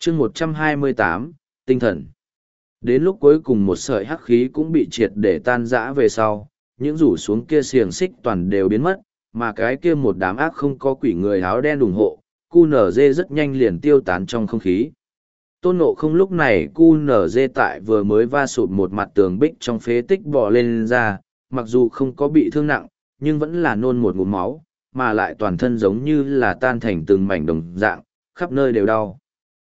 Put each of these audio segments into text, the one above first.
chương 128, tinh thần. Đến lúc cuối cùng một sợi hắc khí cũng bị triệt để tan rã về sau, những rủ xuống kia xiềng xích toàn đều biến mất, mà cái kia một đám ác không có quỷ người áo đen ủng hộ, QNZ rất nhanh liền tiêu tán trong không khí. Tôn Ngộ Không lúc này QNZ tại vừa mới va sụp một mặt tường bích trong phế tích bò lên ra, mặc dù không có bị thương nặng, nhưng vẫn là nôn một ngụm máu, mà lại toàn thân giống như là tan thành từng mảnh đồng dạng, khắp nơi đều đau.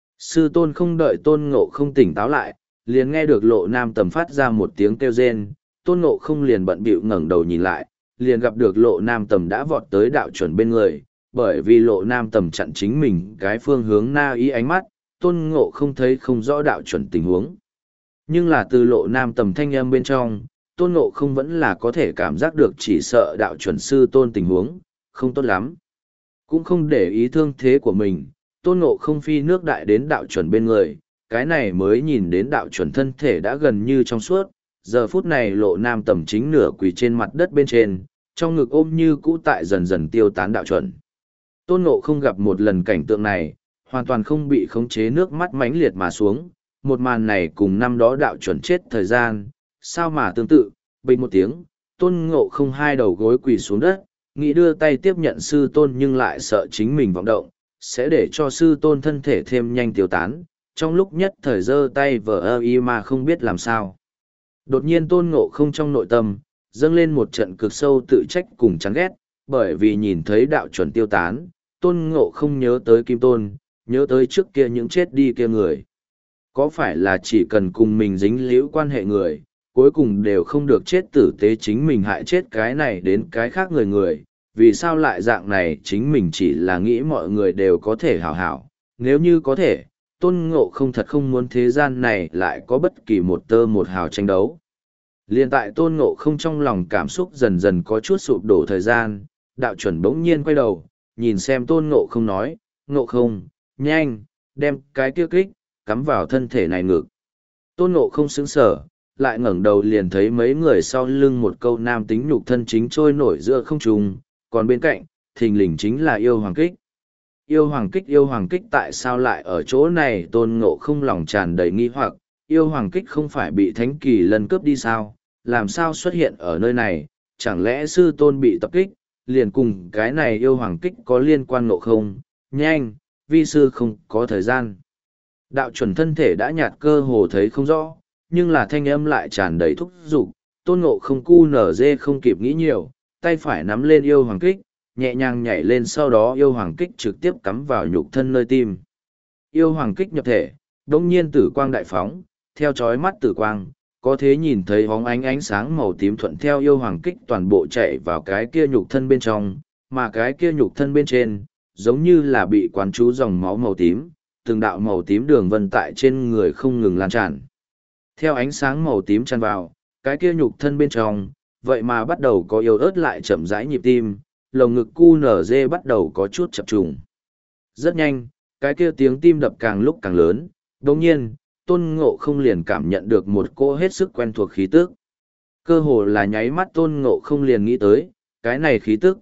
Sư tôn không đợi Tôn Ngộ Không tỉnh táo lại, liền nghe được Lộ Nam Tầm phát ra một tiếng kêu rên, Tôn Ngộ Không liền bận bịu ngẩng đầu nhìn lại, liền gặp được Lộ Nam Tầm đã vọt tới đạo chuẩn bên người, bởi vì Lộ Nam Tầm chặn chính mình cái phương hướng na ý ánh mắt, Tôn Ngộ Không thấy không rõ đạo chuẩn tình huống. Nhưng là từ Lộ Nam Tầm thanh âm bên trong, Tôn Ngộ Không vẫn là có thể cảm giác được chỉ sợ đạo chuẩn sư tôn tình huống, không tốt lắm. Cũng không để ý thương thế của mình, Tôn Ngộ Không phi nước đại đến đạo chuẩn bên người, cái này mới nhìn đến đạo chuẩn thân thể đã gần như trong suốt, giờ phút này Lộ Nam Tầm chính nửa quỳ trên mặt đất bên trên, trong ngực ôm như cũ tại dần dần tiêu tán đạo chuẩn. Tôn Ngộ Không gặp một lần cảnh tượng này, hoàn toàn không bị khống chế, nước mắt mãnh liệt mà xuống, một màn này cùng năm đó đạo chuẩn chết thời gian, sao mà tương tự, bình một tiếng, Tôn Ngộ Không hai đầu gối quỳ xuống đất, nghĩ đưa tay tiếp nhận sư tôn nhưng lại sợ chính mình vọng động, sẽ để cho sư tôn thân thể thêm nhanh tiêu tán, trong lúc nhất thời giơ tay vờ ơ y mà không biết làm sao. Đột nhiên Tôn Ngộ Không trong nội tâm, dâng lên một trận cực sâu tự trách cùng chán ghét, bởi vì nhìn thấy đạo chuẩn tiêu tán, Tôn Ngộ Không nhớ tới Kim Tôn, nhớ tới trước kia những chết đi kia người. Có phải là chỉ cần cùng mình dính líu quan hệ người, cuối cùng đều không được chết tử tế, chính mình hại chết cái này đến cái khác người, vì sao lại dạng này, chính mình chỉ là nghĩ mọi người đều có thể hảo hảo, nếu như có thể, Tôn Ngộ Không thật không muốn thế gian này lại có bất kỳ một tơ một hào tranh đấu. Liên tại Tôn Ngộ Không trong lòng cảm xúc dần dần có chút sụp đổ thời gian, đạo chuẩn bỗng nhiên quay đầu, nhìn xem Tôn Ngộ Không nói, Ngộ Không, nhanh, đem cái kia kích, cắm vào thân thể này ngực. Tôn Ngộ Không sững sờ, lại ngẩng đầu liền thấy mấy người sau lưng một câu nam tính nhục thân chính trôi nổi giữa không trung, còn bên cạnh, thình lình chính là yêu hoàng kích. Yêu hoàng kích tại sao lại ở chỗ này? Tôn Ngộ Không lòng tràn đầy nghi hoặc, yêu hoàng kích không phải bị Thánh Kỳ Lân cướp đi sao, làm sao xuất hiện ở nơi này, chẳng lẽ sư tôn bị tập kích, liền cùng cái này yêu hoàng kích có liên quan? Ngộ Không, nhanh, vi sư không có thời gian. Đạo chuẩn thân thể đã nhạt, cơ hồ thấy không rõ, nhưng là thanh âm lại tràn đầy thúc giục. Tôn Ngộ Không QNZ không kịp nghĩ nhiều, tay phải nắm lên yêu hoàng kích, nhẹ nhàng nhảy lên, sau đó yêu hoàng kích trực tiếp cắm vào nhục thân nơi tim. Yêu hoàng kích nhập thể, đống nhiên tử quang đại phóng, theo chói mắt tử quang, có thể nhìn thấy bóng ánh sáng màu tím thuận theo yêu hoàng kích toàn bộ chạy vào cái kia nhục thân bên trong, mà cái kia nhục thân bên trên, giống như là bị quán chú dòng máu màu tím, từng đạo màu tím đường vân tại trên người không ngừng lan tràn. Theo ánh sáng màu tím tràn vào, cái kia nhục thân bên trong, vậy mà bắt đầu có yếu ớt lại chậm rãi nhịp tim, lồng ngực QNZ bắt đầu có chút chập trùng. Rất nhanh, cái kia tiếng tim đập càng lúc càng lớn, đồng nhiên, Tôn Ngộ Không liền cảm nhận được một cỗ hết sức quen thuộc khí tức. Cơ hồ là nháy mắt Tôn Ngộ Không liền nghĩ tới, cái này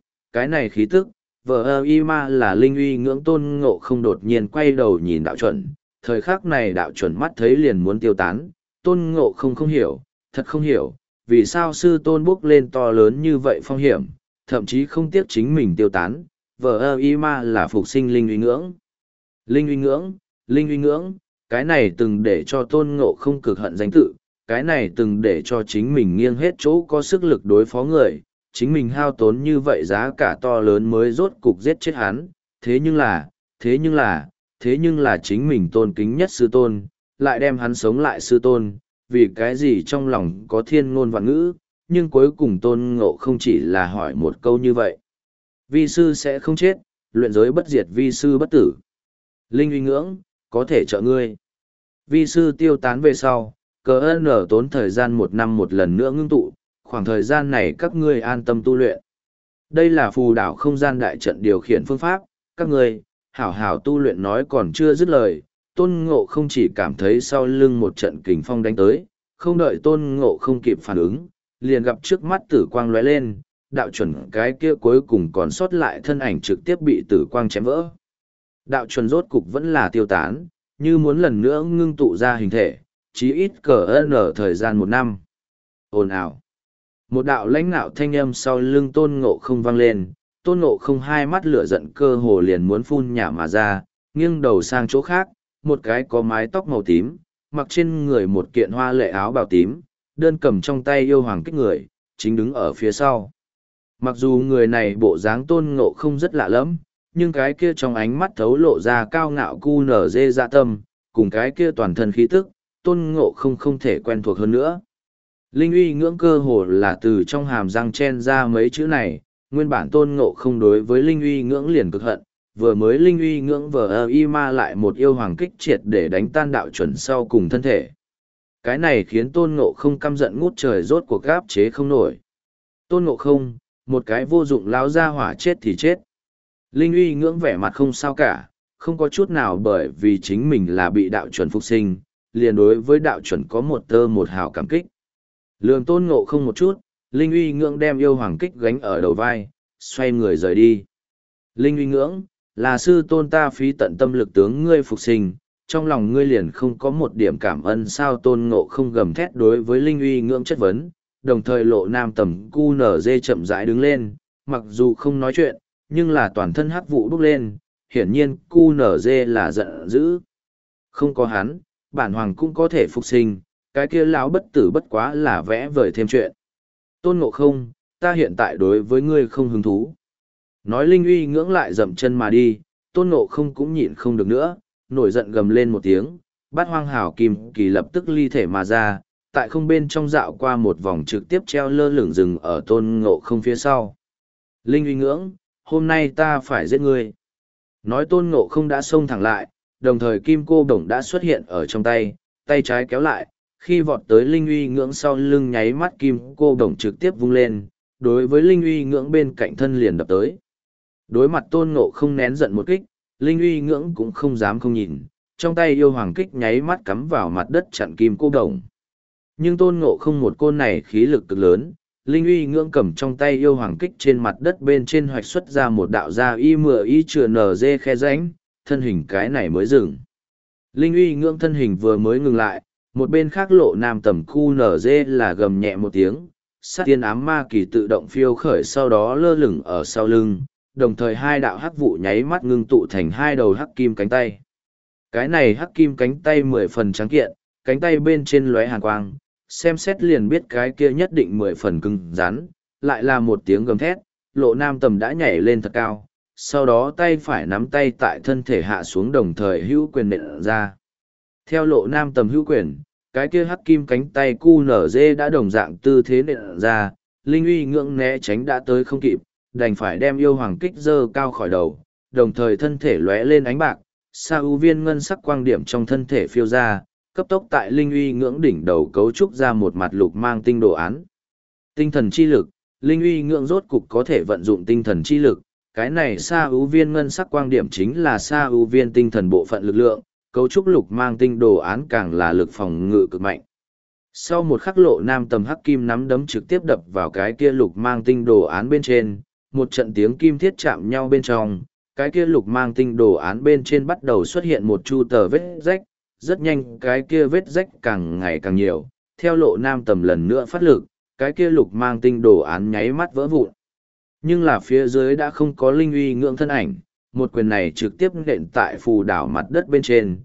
khí tức, vờ ơ y ma là linh uy ngưỡng. Tôn Ngộ Không đột nhiên quay đầu nhìn đạo chuẩn, thời khắc này đạo chuẩn mắt thấy liền muốn tiêu tán, Tôn Ngộ Không không hiểu, thật không hiểu, vì sao sư tôn bước lên to lớn như vậy phong hiểm, thậm chí không tiếc chính mình tiêu tán, vờ ơ y ma là phục sinh linh uy ngưỡng. Linh uy ngưỡng, cái này từng để cho Tôn Ngộ Không cực hận danh tự, cái này từng để cho chính mình nghiêng hết chỗ có sức lực đối phó người, chính mình hao tốn như vậy giá cả to lớn mới rốt cục giết chết hắn, thế nhưng là chính mình tôn kính nhất sư tôn, lại đem hắn sống lại sư tôn, vì cái gì trong lòng có thiên ngôn vạn ngữ, nhưng cuối cùng Tôn Ngộ Không chỉ là hỏi một câu như vậy. Vi sư sẽ không chết, luyện giới bất diệt, vi sư bất tử. Linh uy ngưỡng, có thể trợ ngươi. Vi sư tiêu tán về sau, cờ nở tốn thời gian 1 năm một lần nữa ngưng tụ, khoảng thời gian này các ngươi an tâm tu luyện. Đây là phù đảo không gian đại trận điều khiển phương pháp, các ngươi, hảo hảo tu luyện. Nói còn chưa dứt lời, Tôn Ngộ Không chỉ cảm thấy sau lưng một trận kình phong đánh tới, không đợi Tôn Ngộ Không kịp phản ứng, liền gặp trước mắt tử quang lóe lên, đạo chuẩn cái kia cuối cùng còn sót lại thân ảnh trực tiếp bị tử quang chém vỡ. Đạo chuẩn rốt cục vẫn là tiêu tán, như muốn lần nữa ngưng tụ ra hình thể, chí ít cỡ nở thời gian 1 năm. Ồn ào. Một đạo lãnh nạo thanh âm sau lưng Tôn Ngộ Không vang lên, Tôn Ngộ Không hai mắt lửa giận cơ hồ liền muốn phun nhả mà ra, nghiêng đầu sang chỗ khác, một cái có mái tóc màu tím, mặc trên người một kiện hoa lệ áo bào tím, đơn cầm trong tay yêu hoàng kích người, chính đứng ở phía sau. Mặc dù người này bộ dáng Tôn Ngộ Không rất lạ lẫm, nhưng cái kia trong ánh mắt thấu lộ ra cao ngạo cu nở dê dạ tâm, cùng cái kia toàn thân khí tức, Tôn Ngộ Không không thể quen thuộc hơn nữa. Linh uy ngưỡng cơ hồ là từ trong hàm răng chen ra mấy chữ này, nguyên bản Tôn Ngộ Không đối với Linh uy ngưỡng liền cực hận, vừa mới Linh uy ngưỡng vờ y ma lại một yêu hoàng kích triệt để đánh tan đạo chuẩn sau cùng thân thể. Cái này khiến Tôn Ngộ Không căm giận ngút trời rốt cuộc gáp chế không nổi. Tôn Ngộ Không, một cái vô dụng láo ra hỏa chết thì chết. Linh uy ngưỡng vẻ mặt không sao cả, không có chút nào bởi vì chính mình là bị đạo chuẩn phục sinh, liền đối với đạo chuẩn có một tơ một hào cảm kích. Lường Tôn Ngộ Không một chút, Linh uy ngưỡng đem yêu hoàng kích gánh ở đầu vai, xoay người rời đi. Linh uy ngưỡng, là sư tôn ta phí tận tâm lực tướng ngươi phục sinh, trong lòng ngươi liền không có một điểm cảm ơn sao. Tôn Ngộ Không gầm thét đối với Linh uy ngưỡng chất vấn, đồng thời lộ nam tầm cu nở dê chậm rãi đứng lên, mặc dù không nói chuyện, nhưng là toàn thân hắc vụ bốc lên, hiển nhiên cu nở dê là giận dữ. Không có hắn, bản hoàng cũng có thể phục sinh, cái kia lão bất tử bất quá là vẽ vời thêm chuyện. Tôn Ngộ Không, ta hiện tại đối với ngươi không hứng thú. Nói Linh uy ngưỡng lại dậm chân mà đi, Tôn Ngộ Không cũng nhịn không được nữa, nổi giận gầm lên một tiếng, bát hoang hảo kim kỳ lập tức ly thể mà ra, tại không bên trong dạo qua một vòng trực tiếp treo lơ lửng rừng ở Tôn Ngộ Không phía sau. Linh uy ngưỡng, hôm nay ta phải giết ngươi. Nói Tôn Ngộ Không đã xông thẳng lại, đồng thời kim cô đồng đã xuất hiện ở trong tay, tay trái kéo lại, khi vọt tới Linh uy ngưỡng sau lưng nháy mắt kim cô đồng trực tiếp vung lên, đối với Linh uy ngưỡng bên cạnh thân liền đập tới. Đối mặt Tôn Ngộ Không nén giận một kích, Linh uy ngưỡng cũng không dám không nhìn, trong tay yêu hoàng kích nháy mắt cắm vào mặt đất chặn kim cô đồng. Nhưng Tôn Ngộ Không một côn này khí lực cực lớn, Linh uy ngưỡng cầm trong tay yêu hoàng kích trên mặt đất bên trên hoạch xuất ra một đạo da y mựa y chừa nở dê khe rãnh, thân hình cái này mới dừng. Linh uy ngưỡng thân hình vừa mới ngừng lại, một bên khác lộ nam tầm cu nở dê là gầm nhẹ một tiếng, sát tiên ám ma kỳ tự động phiêu khởi sau đó lơ lửng ở sau lưng, đồng thời hai đạo hắc vụ nháy mắt ngưng tụ thành hai đầu hắc kim cánh tay. Cái này hắc kim cánh tay 10 phần trắng kiện, cánh tay bên trên lóe hàn quang, xem xét liền biết cái kia nhất định 10 phần cứng rắn, lại là một tiếng gầm thét, lộ nam tầm đã nhảy lên thật cao, sau đó tay phải nắm tay tại thân thể hạ xuống đồng thời hữu quyền nện ra. Theo lộ nam tầm hữu quyền, cái kia hắc kim cánh tay cu nở dê đã đồng dạng tư thế nện ra, Linh uy ngưỡng né tránh đã tới không kịp, đành phải đem yêu hoàng kích dơ cao khỏi đầu, đồng thời thân thể lóe lên ánh bạc, sa ưu viên ngân sắc quang điểm trong thân thể phiêu ra, cấp tốc tại Linh uy ngưỡng đỉnh đầu cấu trúc ra một mặt lục mang tinh đồ án. Tinh thần chi lực, Linh uy ngưỡng rốt cục có thể vận dụng tinh thần chi lực, cái này sa ưu viên ngân sắc quang điểm chính là sa ưu viên tinh thần bộ phận lực lượng, cấu trúc lục mang tinh đồ án càng là lực phòng ngự cực mạnh. Sau một khắc lộ nam tầm hắc kim nắm đấm trực tiếp đập vào cái kia lục mang tinh đồ án bên trên, một trận tiếng kim thiết chạm nhau bên trong, cái kia lục mang tinh đồ án bên trên bắt đầu xuất hiện một chu tờ vết rách, rất nhanh cái kia vết rách càng ngày càng nhiều, theo lộ nam tầm lần nữa phát lực, cái kia lục mang tinh đồ án nháy mắt vỡ vụn. Nhưng là phía dưới đã không có Linh uy ngưỡng thân ảnh, một quyền này trực tiếp nện tại phù đảo mặt đất bên trên.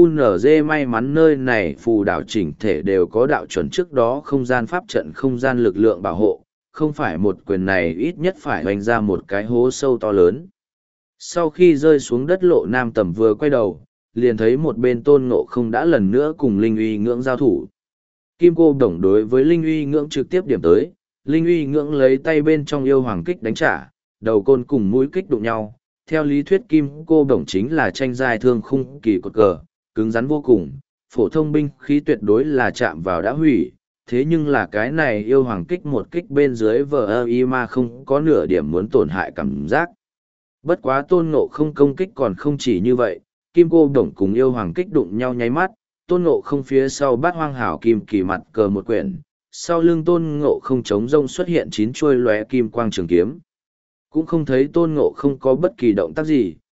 QNZ may mắn nơi này phù đảo chỉnh thể đều có đạo chuẩn trước đó không gian pháp trận không gian lực lượng bảo hộ, không phải một quyền này ít nhất phải hoành ra một cái hố sâu to lớn. Sau khi rơi xuống đất lộ nam tầm vừa quay đầu, liền thấy một bên Tôn Ngộ Không đã lần nữa cùng Linh uy ngưỡng giao thủ. Kim cô đồng đối với Linh uy ngưỡng trực tiếp điểm tới, Linh uy ngưỡng lấy tay bên trong yêu hoàng kích đánh trả, đầu côn cùng mũi kích đụng nhau. Theo lý thuyết kim cô đồng chính là tranh giai thương khung kỳ cột cờ, cứng rắn vô cùng, phổ thông binh khí tuyệt đối là chạm vào đã hủy, thế nhưng là cái này yêu hoàng kích một kích bên dưới vờ y ma không có nửa điểm muốn tổn hại cảm giác. Bất quá Tôn Ngộ Không công kích còn không chỉ như vậy, kim cô đồng cùng yêu hoàng kích đụng nhau nháy mắt, Tôn Ngộ Không phía sau bát hoang hảo kim kỳ mặt cờ một quyển, sau lưng Tôn Ngộ Không trống rông xuất hiện 9 chuôi lóe kim quang trường kiếm. Cũng không thấy Tôn Ngộ Không có bất kỳ động tác gì,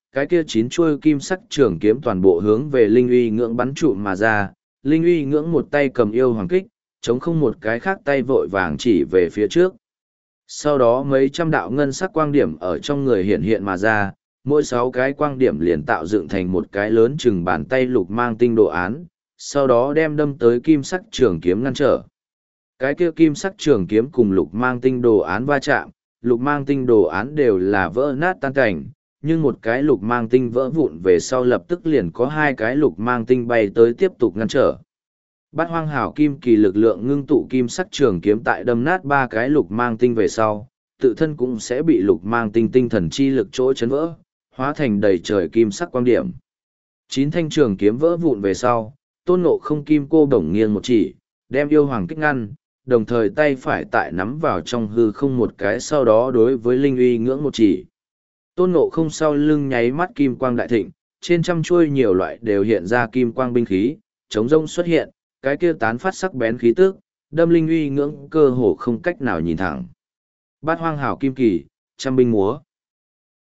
cái kia 9 chuôi kim sắc trường kiếm toàn bộ hướng về Linh Uy Ngưỡng bắn trụm mà ra. Linh Uy Ngưỡng một tay cầm yêu hoàng kích, chống không một cái khác tay vội vàng chỉ về phía trước. Sau đó mấy trăm đạo ngân sắc quang điểm ở trong người hiện hiện mà ra, mỗi 6 cái quang điểm liền tạo dựng thành một cái lớn chừng bàn tay lục mang tinh đồ án, sau đó đem đâm tới kim sắc trường kiếm ngăn trở. Cái kia kim sắc trường kiếm cùng lục mang tinh đồ án va chạm, lục mang tinh đồ án đều là vỡ nát tan cảnh, nhưng một cái lục mang tinh vỡ vụn về sau lập tức liền có 2 cái lục mang tinh bay tới tiếp tục ngăn trở. Bát hoang hảo kim kỳ lực lượng ngưng tụ kim sắc trường kiếm tại đâm nát 3 cái lục mang tinh về sau, tự thân cũng sẽ bị lục mang tinh tinh thần chi lực chỗ chấn vỡ, hóa thành đầy trời kim sắc quang điểm. 9 thanh trường kiếm vỡ vụn về sau, Tôn Ngộ Không kim cô bổng nghiêng một chỉ, đem yêu hoàng kích ngăn, đồng thời tay phải tại nắm vào trong hư không một cái, sau đó đối với Linh Uy Ngưỡng một chỉ. Tôn Ngộ Không sau lưng nháy mắt kim quang đại thịnh, trên trăm chuôi nhiều loại đều hiện ra kim quang binh khí, chống rông xuất hiện, cái kia tán phát sắc bén khí tức, đâm Linh Uy Ngưỡng cơ hồ không cách nào nhìn thẳng. Bát hoang hảo kim kỳ, trăm binh múa.